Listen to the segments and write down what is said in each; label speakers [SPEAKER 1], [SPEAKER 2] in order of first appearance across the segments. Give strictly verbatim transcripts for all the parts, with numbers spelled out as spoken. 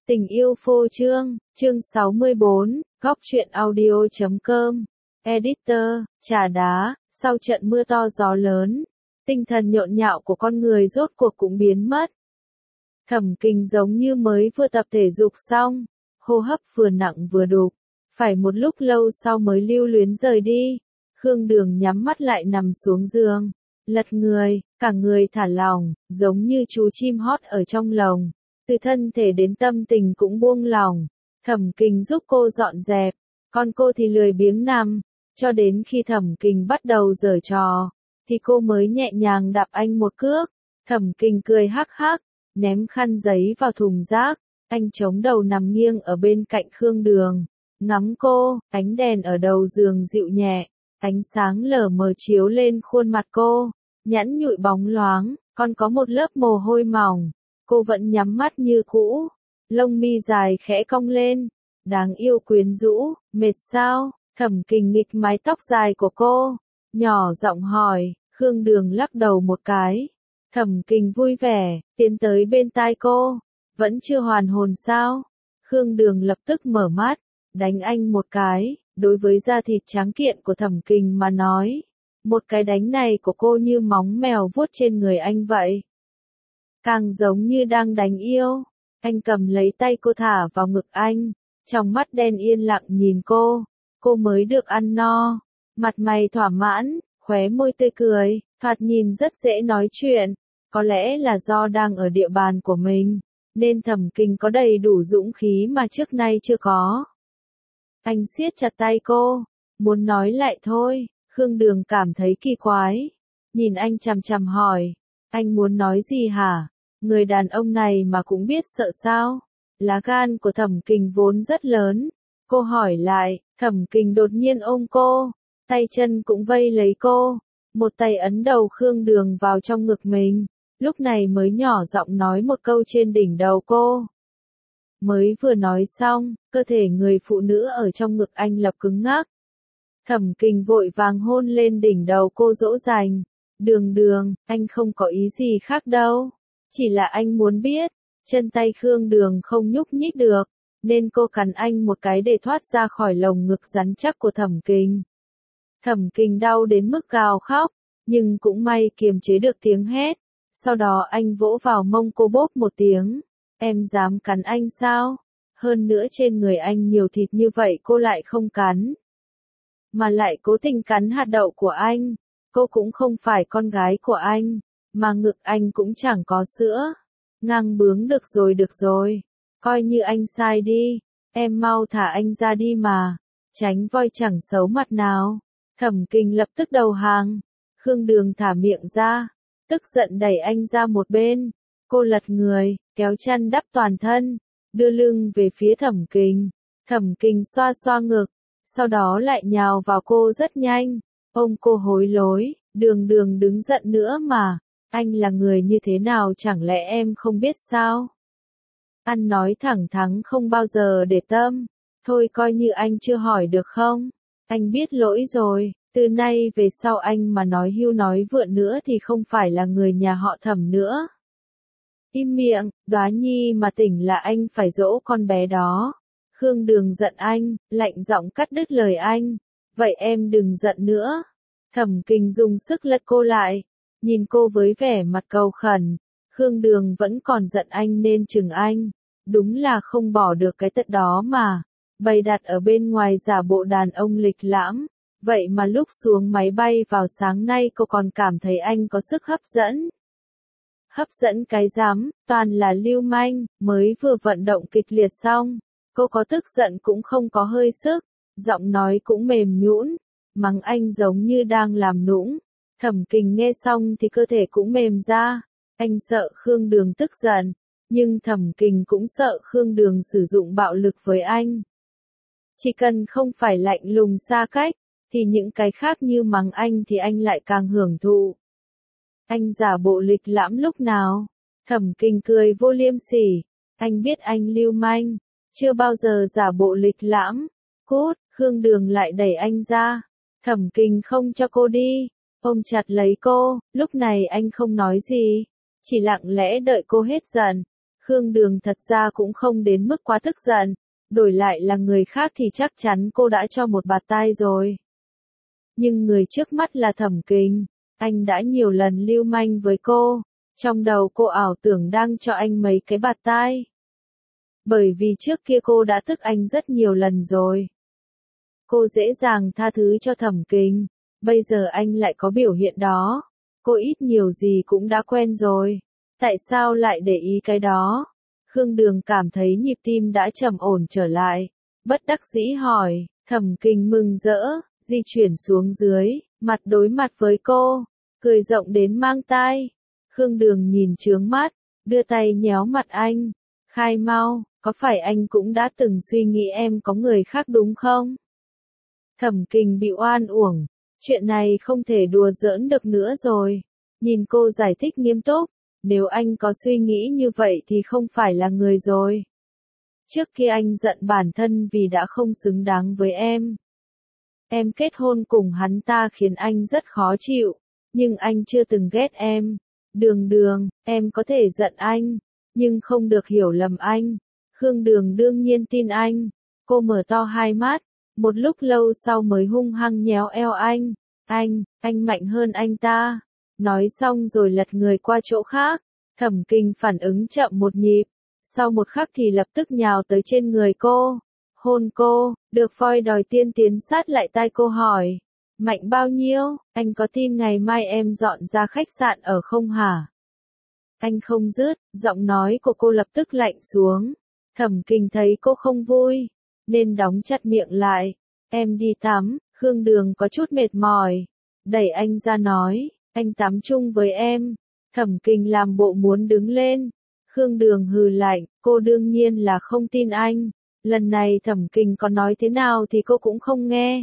[SPEAKER 1] Tình yêu phô trương, chương sáu mươi bốn, góc truyện audio chấm com, editor, trà đá, sau trận mưa to gió lớn, tinh thần nhộn nhạo của con người rốt cuộc cũng biến mất. Thẩm Kình giống như mới vừa tập thể dục xong, hô hấp vừa nặng vừa đục, phải một lúc lâu sau mới lưu luyến rời đi. Khương Đường nhắm mắt lại nằm xuống giường, lật người, cả người thả lỏng, giống như chú chim hót ở trong lồng. Từ thân thể đến tâm tình cũng buông lỏng. Thẩm Kình giúp cô dọn dẹp, còn cô thì lười biếng nằm, cho đến khi Thẩm Kình bắt đầu giở trò, thì cô mới nhẹ nhàng đạp anh một cước. Thẩm Kình cười hắc hắc, ném khăn giấy vào thùng rác, anh chống đầu nằm nghiêng ở bên cạnh Khương Đường, ngắm cô, ánh đèn ở đầu giường dịu nhẹ, ánh sáng lờ mờ chiếu lên khuôn mặt cô, nhẵn nhụi bóng loáng, còn có một lớp mồ hôi mỏng. Cô vẫn nhắm mắt như cũ, lông mi dài khẽ cong lên, đáng yêu quyến rũ. Mệt sao? Thẩm Kình nghịch mái tóc dài của cô, nhỏ giọng hỏi. Khương Đường lắc đầu một cái. Thẩm Kình vui vẻ, tiến tới bên tai cô. Vẫn chưa hoàn hồn sao? Khương Đường lập tức mở mắt, đánh anh một cái. Đối với da thịt trắng kiện của Thẩm Kình mà nói, một cái đánh này của cô như móng mèo vuốt trên người anh vậy. Càng giống như đang đánh yêu. Anh cầm lấy tay cô thả vào ngực anh, trong mắt đen yên lặng nhìn cô. Cô mới được ăn no, mặt mày thỏa mãn, khóe môi tươi cười, thoạt nhìn rất dễ nói chuyện. Có lẽ là do đang ở địa bàn của mình, nên Thẩm Kình có đầy đủ dũng khí mà trước nay chưa có. Anh siết chặt tay cô, muốn nói lại thôi. Khương Đường cảm thấy kỳ quái, nhìn anh chằm chằm hỏi, anh muốn nói gì hả? Người đàn ông này mà cũng biết sợ sao? Lá gan của Thẩm Kình vốn rất lớn. Cô hỏi lại, Thẩm Kình đột nhiên ôm cô, tay chân cũng vây lấy cô, một tay ấn đầu Khương Đường vào trong ngực mình, lúc này mới nhỏ giọng nói một câu trên đỉnh đầu cô. Mới vừa nói xong, cơ thể người phụ nữ ở trong ngực anh lập cứng ngắc. Thẩm Kình vội vàng hôn lên đỉnh đầu cô dỗ dành. Đường Đường, anh không có ý gì khác đâu. Chỉ là anh muốn biết. Chân tay Khương Đường không nhúc nhích được, nên cô cắn anh một cái để thoát ra khỏi lồng ngực rắn chắc của Thẩm Kình. Thẩm Kình đau đến mức gào khóc, nhưng cũng may kiềm chế được tiếng hét. Sau đó anh vỗ vào mông cô bốp một tiếng. Em dám cắn anh sao? Hơn nữa trên người anh nhiều thịt như vậy cô lại không cắn, mà lại cố tình cắn hạt đậu của anh. Cô cũng không phải con gái của anh, mà ngực anh cũng chẳng có sữa. Ngang bướng được rồi được rồi, coi như anh sai đi, em mau thả anh ra đi mà, tránh voi chẳng xấu mặt nào. Thẩm Kình lập tức đầu hàng. Khương Đường thả miệng ra, tức giận đẩy anh ra một bên. Cô lật người, kéo chăn đắp toàn thân, đưa lưng về phía Thẩm Kình. Thẩm Kình xoa xoa ngực, sau đó lại nhào vào cô rất nhanh, ôm cô hối lối. Đường Đường đứng giận nữa mà, anh là người như thế nào chẳng lẽ em không biết sao? Anh nói thẳng thắn không bao giờ để tâm, thôi coi như anh chưa hỏi được không? Anh biết lỗi rồi, từ nay về sau anh mà nói hưu nói vượn nữa thì không phải là người nhà họ Thẩm nữa. Im miệng, Đoá Nhi mà tỉnh là anh phải dỗ con bé đó. Khương Đường giận anh, lạnh giọng cắt đứt lời anh. Vậy em đừng giận nữa. Thẩm Kình dùng sức lật cô lại, nhìn cô với vẻ mặt cầu khẩn. Khương Đường vẫn còn giận anh nên chừng anh. Đúng là không bỏ được cái tật đó mà. Bày đặt ở bên ngoài giả bộ đàn ông lịch lãm. Vậy mà lúc xuống máy bay vào sáng nay cô còn cảm thấy anh có sức hấp dẫn. Hấp dẫn cái rắm, toàn là lưu manh, mới vừa vận động kịch liệt xong. Cô có tức giận cũng không có hơi sức, giọng nói cũng mềm nhũn, mắng anh giống như đang làm nũng. Thẩm Kình nghe xong thì cơ thể cũng mềm ra. Anh sợ Khương Đường tức giận, nhưng Thẩm Kình cũng sợ Khương Đường sử dụng bạo lực với anh. Chỉ cần không phải lạnh lùng xa cách, thì những cái khác như mắng anh thì anh lại càng hưởng thụ. Anh giả bộ lịch lãm lúc nào? Thẩm Kình cười vô liêm sỉ. Anh biết anh lưu manh, chưa bao giờ giả bộ lịch lãm. Cút, Khương Đường lại đẩy anh ra. Thẩm Kình không cho cô đi, ôm chặt lấy cô. Lúc này anh không nói gì, chỉ lặng lẽ đợi cô hết giận. Khương Đường thật ra cũng không đến mức quá tức giận, đổi lại là người khác thì chắc chắn cô đã cho một bạt tai rồi. Nhưng người trước mắt là Thẩm Kình, anh đã nhiều lần lưu manh với cô, trong đầu cô ảo tưởng đang cho anh mấy cái bạt tai. Bởi vì trước kia cô đã tức anh rất nhiều lần rồi. Cô dễ dàng tha thứ cho Thẩm Kình, bây giờ anh lại có biểu hiện đó. Cô ít nhiều gì cũng đã quen rồi. Tại sao lại để ý cái đó? Khương Đường cảm thấy nhịp tim đã trầm ổn trở lại. Bất đắc dĩ hỏi, Thẩm Kình mừng rỡ, di chuyển xuống dưới, mặt đối mặt với cô, cười rộng đến mang tai. Khương Đường nhìn trướng mắt, đưa tay nhéo mặt anh. Khai mau, có phải anh cũng đã từng suy nghĩ em có người khác đúng không? Thẩm Kình bị oan uổng. Chuyện này không thể đùa giỡn được nữa rồi. Nhìn cô giải thích nghiêm túc. Nếu anh có suy nghĩ như vậy thì không phải là người rồi. Trước kia anh giận bản thân vì đã không xứng đáng với em. Em kết hôn cùng hắn ta khiến anh rất khó chịu. Nhưng anh chưa từng ghét em. Đường Đường, em có thể giận anh. Nhưng không được hiểu lầm anh. Khương Đường đương nhiên tin anh. Cô mở to hai mắt. Một lúc lâu sau mới hung hăng nhéo eo anh. Anh, anh mạnh hơn anh ta. Nói xong rồi lật người qua chỗ khác. Thẩm Kình phản ứng chậm một nhịp. Sau một khắc thì lập tức nhào tới trên người cô. Hôn cô, được voi đòi tiên tiến sát lại tai cô hỏi. Mạnh bao nhiêu, anh có tin ngày mai em dọn ra khách sạn ở không hả? Anh không dứt, giọng nói của cô lập tức lạnh xuống. Thẩm Kình thấy cô không vui, nên đóng chặt miệng lại. Em đi tắm, Khương Đường có chút mệt mỏi. Đẩy anh ra nói, anh tắm chung với em. Thẩm Kình làm bộ muốn đứng lên. Khương Đường hừ lạnh, cô đương nhiên là không tin anh. Lần này Thẩm Kình có nói thế nào thì cô cũng không nghe.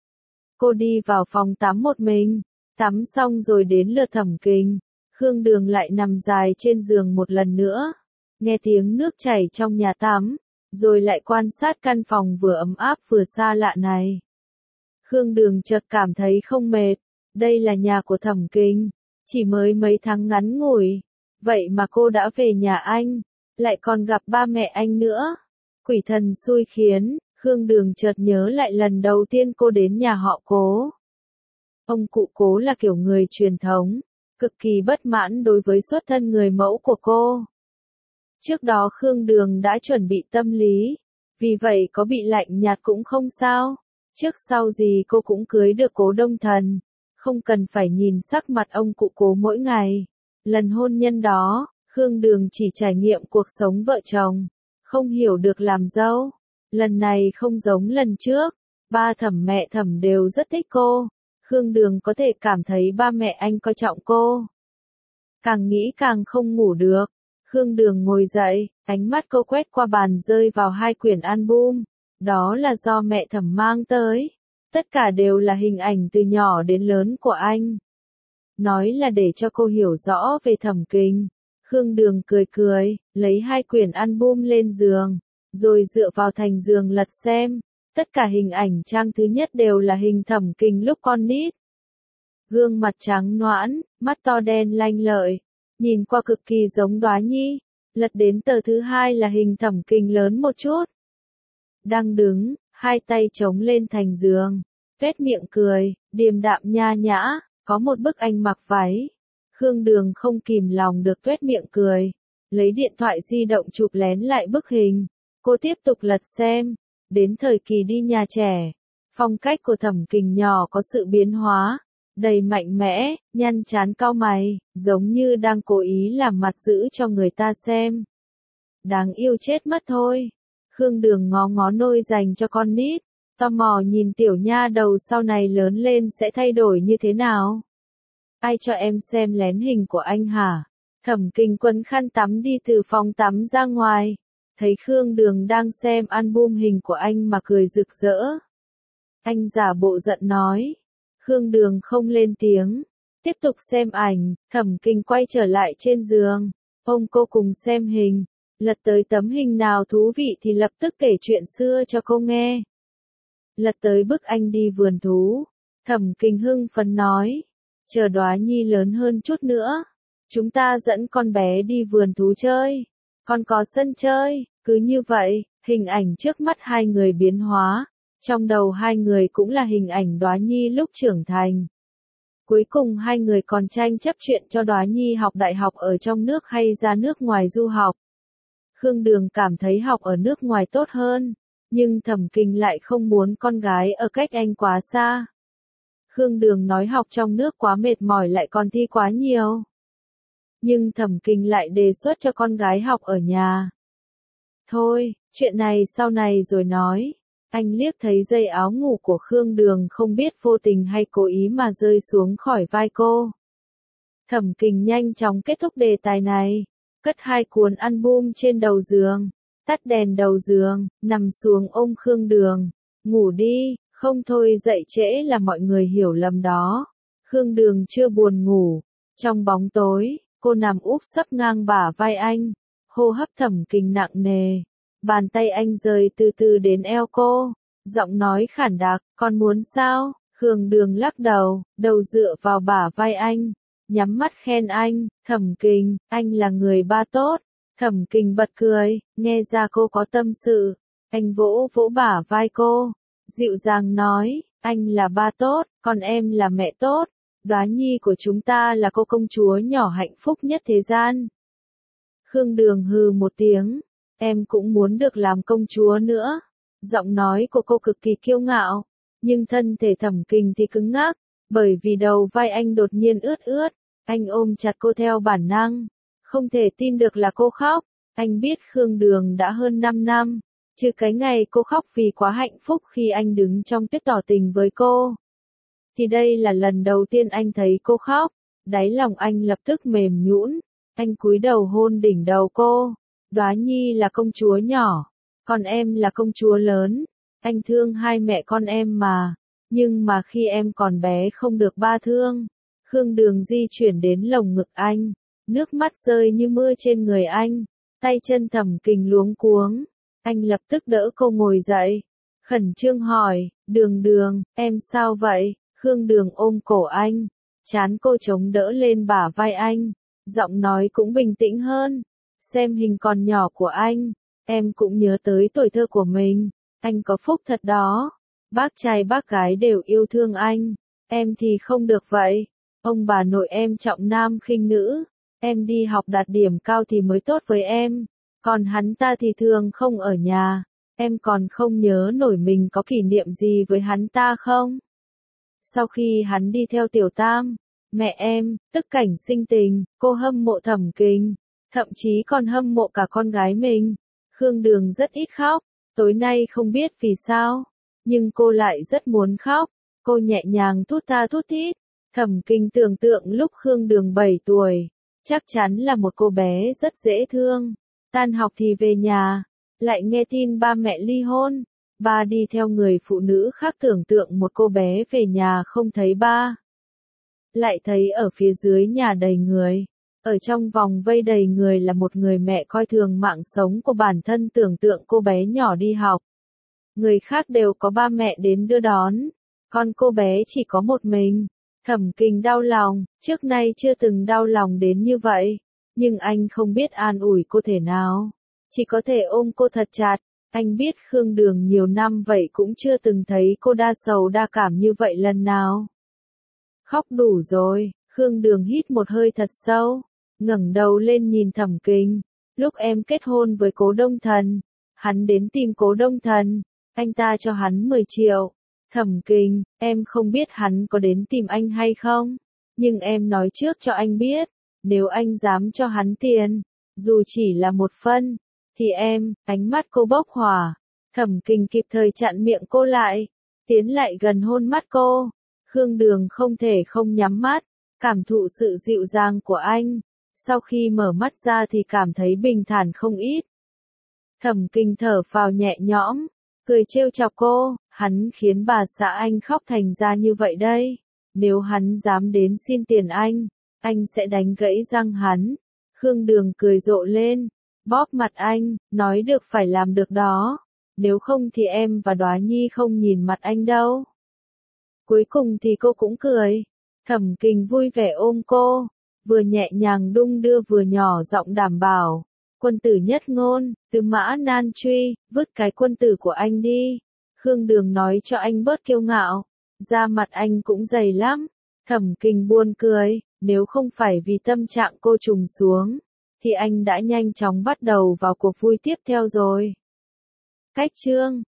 [SPEAKER 1] Cô đi vào phòng tắm một mình. Tắm xong rồi đến lượt Thẩm Kình. Khương Đường lại nằm dài trên giường một lần nữa. Nghe tiếng nước chảy trong nhà tắm. Rồi lại quan sát căn phòng vừa ấm áp vừa xa lạ này. Khương Đường chợt cảm thấy không mệt. Đây là nhà của Thẩm Kình. Chỉ mới mấy tháng ngắn ngủi. Vậy mà cô đã về nhà anh. Lại còn gặp ba mẹ anh nữa. Quỷ thần xui khiến. Khương Đường chợt nhớ lại lần đầu tiên cô đến nhà họ Cố. Ông cụ Cố là kiểu người truyền thống. Cực kỳ bất mãn đối với xuất thân người mẫu của cô. Trước đó Khương Đường đã chuẩn bị tâm lý. Vì vậy có bị lạnh nhạt cũng không sao. Trước sau gì cô cũng cưới được Cố Đông Thần. Không cần phải nhìn sắc mặt ông cụ Cố mỗi ngày. Lần hôn nhân đó, Khương Đường chỉ trải nghiệm cuộc sống vợ chồng. Không hiểu được làm dâu. Lần này không giống lần trước. Ba Thẩm mẹ Thẩm đều rất thích cô. Khương Đường có thể cảm thấy ba mẹ anh coi trọng cô. Càng nghĩ càng không ngủ được. Khương Đường ngồi dậy, ánh mắt cô quét qua bàn rơi vào hai quyển album. Đó là do mẹ Thẩm mang tới. Tất cả đều là hình ảnh từ nhỏ đến lớn của anh. Nói là để cho cô hiểu rõ về Thẩm Kình. Khương Đường cười cười, lấy hai quyển album lên giường. Rồi dựa vào thành giường lật xem. Tất cả hình ảnh trang thứ nhất đều là hình Thẩm Kình lúc con nít. Gương mặt trắng nõn, mắt to đen lanh lợi. Nhìn qua cực kỳ giống Đóa Nhi. Lật đến tờ thứ hai là hình Thẩm Kình lớn một chút. Đang đứng, hai tay chống lên thành giường. Tuét miệng cười, điềm đạm nha nhã. Có một bức anh mặc váy. Khương Đường không kìm lòng được tuét miệng cười. Lấy điện thoại di động chụp lén lại bức hình. Cô tiếp tục lật xem. Đến thời kỳ đi nhà trẻ. Phong cách của Thẩm Kình nhỏ có sự biến hóa. Đầy mạnh mẽ, nhăn trán cau mày, giống như đang cố ý làm mặt dữ cho người ta xem. Đáng yêu chết mất thôi. Khương Đường ngó ngó nôi dành cho con nít. Tò mò nhìn tiểu nha đầu sau này lớn lên sẽ thay đổi như thế nào. Ai cho em xem lén hình của anh hả? Thẩm Kình quấn khăn tắm đi từ phòng tắm ra ngoài. Thấy Khương Đường đang xem album hình của anh mà cười rực rỡ. Anh giả bộ giận nói. Khương Đường không lên tiếng. Tiếp tục xem ảnh, Thẩm Kình quay trở lại trên giường. Ông cô cùng xem hình. Lật tới tấm hình nào thú vị thì lập tức kể chuyện xưa cho cô nghe. Lật tới bức anh đi vườn thú. Thẩm Kình hưng phấn nói. Chờ Đóa Nhi lớn hơn chút nữa. Chúng ta dẫn con bé đi vườn thú chơi. còn có sân chơi, cứ như vậy, hình ảnh trước mắt hai người biến hóa, trong đầu hai người cũng là hình ảnh Đóa Nhi lúc trưởng thành. Cuối cùng hai người còn tranh chấp chuyện cho Đóa Nhi học đại học ở trong nước hay ra nước ngoài du học. Khương Đường cảm thấy học ở nước ngoài tốt hơn, nhưng Thẩm Kình lại không muốn con gái ở cách anh quá xa. Khương Đường nói học trong nước quá mệt mỏi lại còn thi quá nhiều. Nhưng Thẩm Kình lại đề xuất cho con gái học ở nhà. Thôi, chuyện này sau này rồi nói. Anh liếc thấy dây áo ngủ của Khương Đường không biết vô tình hay cố ý mà rơi xuống khỏi vai cô. Thẩm Kình nhanh chóng kết thúc đề tài này, cất hai cuốn album trên đầu giường, tắt đèn đầu giường, nằm xuống ôm Khương Đường. Ngủ đi, không thôi dậy trễ là mọi người hiểu lầm đó. Khương Đường chưa buồn ngủ. Trong bóng tối, cô nằm úp sấp ngang bả vai anh, hô hấp Thẩm Kình nặng nề. Bàn tay anh rời từ từ đến eo cô, giọng nói khản đặc, con muốn sao? Khương Đường lắc đầu, đầu dựa vào bả vai anh, nhắm mắt khen anh, Thẩm Kình, anh là người ba tốt. Thẩm Kình bật cười, nghe ra cô có tâm sự. Anh vỗ vỗ bả vai cô, dịu dàng nói, anh là ba tốt, còn em là mẹ tốt. Đóa Nhi của chúng ta là cô công chúa nhỏ hạnh phúc nhất thế gian. Khương Đường hừ một tiếng, em cũng muốn được làm công chúa nữa. Giọng nói của cô cực kỳ kiêu ngạo, nhưng thân thể Thẩm Kình thì cứng ngắc, bởi vì đầu vai anh đột nhiên ướt ướt. Anh ôm chặt cô theo bản năng, không thể tin được là cô khóc. Anh biết Khương Đường đã hơn năm năm, trừ cái ngày cô khóc vì quá hạnh phúc khi anh đứng trong tuyết tỏ tình với cô. Thì đây là lần đầu tiên anh thấy cô khóc, đáy lòng anh lập tức mềm nhũn. Anh cúi đầu hôn đỉnh đầu cô. Đóa Nhi là công chúa nhỏ, còn em là công chúa lớn. Anh thương hai mẹ con em mà, nhưng mà khi em còn bé không được ba thương. Khương Đường di chuyển đến lồng ngực anh, nước mắt rơi như mưa trên người anh, tay chân Thẩm Kình luống cuống. Anh lập tức đỡ cô ngồi dậy, khẩn trương hỏi, Đường Đường, em sao vậy? Khương Đường ôm cổ anh, trán cô chống đỡ lên bả vai anh, giọng nói cũng bình tĩnh hơn. Xem hình còn nhỏ của anh, em cũng nhớ tới tuổi thơ của mình. Anh có phúc thật đó, bác trai bác gái đều yêu thương anh, em thì không được vậy. Ông bà nội em trọng nam khinh nữ, em đi học đạt điểm cao thì mới tốt với em, còn hắn ta thì thường không ở nhà. Em còn không nhớ nổi mình có kỷ niệm gì với hắn ta không? Sau khi hắn đi theo Tiểu Tam, mẹ em, tức cảnh sinh tình, cô hâm mộ Thẩm Kình, thậm chí còn hâm mộ cả con gái mình. Khương Đường rất ít khóc, tối nay không biết vì sao, nhưng cô lại rất muốn khóc. Cô nhẹ nhàng thút tha thút thít. Thẩm Kình tưởng tượng lúc Khương Đường bảy tuổi, chắc chắn là một cô bé rất dễ thương. Tan học thì về nhà, lại nghe tin ba mẹ ly hôn. Ba đi theo người phụ nữ khác, tưởng tượng một cô bé về nhà không thấy ba. Lại thấy ở phía dưới nhà đầy người. Ở trong vòng vây đầy người là một người mẹ coi thường mạng sống của bản thân, tưởng tượng cô bé nhỏ đi học. Người khác đều có ba mẹ đến đưa đón, còn cô bé chỉ có một mình. Thẩm Kình đau lòng, trước nay chưa từng đau lòng đến như vậy. Nhưng anh không biết an ủi cô thể nào, chỉ có thể ôm cô thật chặt. Anh biết Khương Đường nhiều năm vậy cũng chưa từng thấy cô đa sầu đa cảm như vậy lần nào. Khóc đủ rồi, Khương Đường hít một hơi thật sâu, ngẩng đầu lên nhìn Thẩm Kình. Lúc em kết hôn với Cố Đông Thần, hắn đến tìm Cố Đông Thần, anh ta cho hắn mười triệu. Thẩm Kình, em không biết hắn có đến tìm anh hay không, nhưng em nói trước cho anh biết, nếu anh dám cho hắn tiền, dù chỉ là một phân, thì em, ánh mắt cô bốc hỏa. Thẩm Kình kịp thời chặn miệng cô lại, tiến lại gần hôn mắt cô. Khương Đường không thể không nhắm mắt, cảm thụ sự dịu dàng của anh. Sau khi mở mắt ra thì cảm thấy bình thản không ít. Thẩm Kình thở phào nhẹ nhõm, cười trêu chọc cô, hắn khiến bà xã anh khóc thành ra như vậy đây. Nếu hắn dám đến xin tiền anh, anh sẽ đánh gãy răng hắn. Khương Đường cười rộ lên, bóp mặt anh, nói được phải làm được đó. Nếu không thì em và Đóa Nhi không nhìn mặt anh đâu. Cuối cùng thì cô cũng cười. Thẩm Kình vui vẻ ôm cô, vừa nhẹ nhàng đung đưa vừa nhỏ giọng đảm bảo. quân tử nhất ngôn, Tư Mã Nan Truy, vứt cái quân tử của anh đi. Khương Đường nói cho anh bớt kiêu ngạo. Da mặt anh cũng dày lắm. Thẩm Kình buồn cười, nếu không phải vì tâm trạng cô trùng xuống, thì anh đã nhanh chóng bắt đầu vào cuộc vui tiếp theo rồi. Cách chương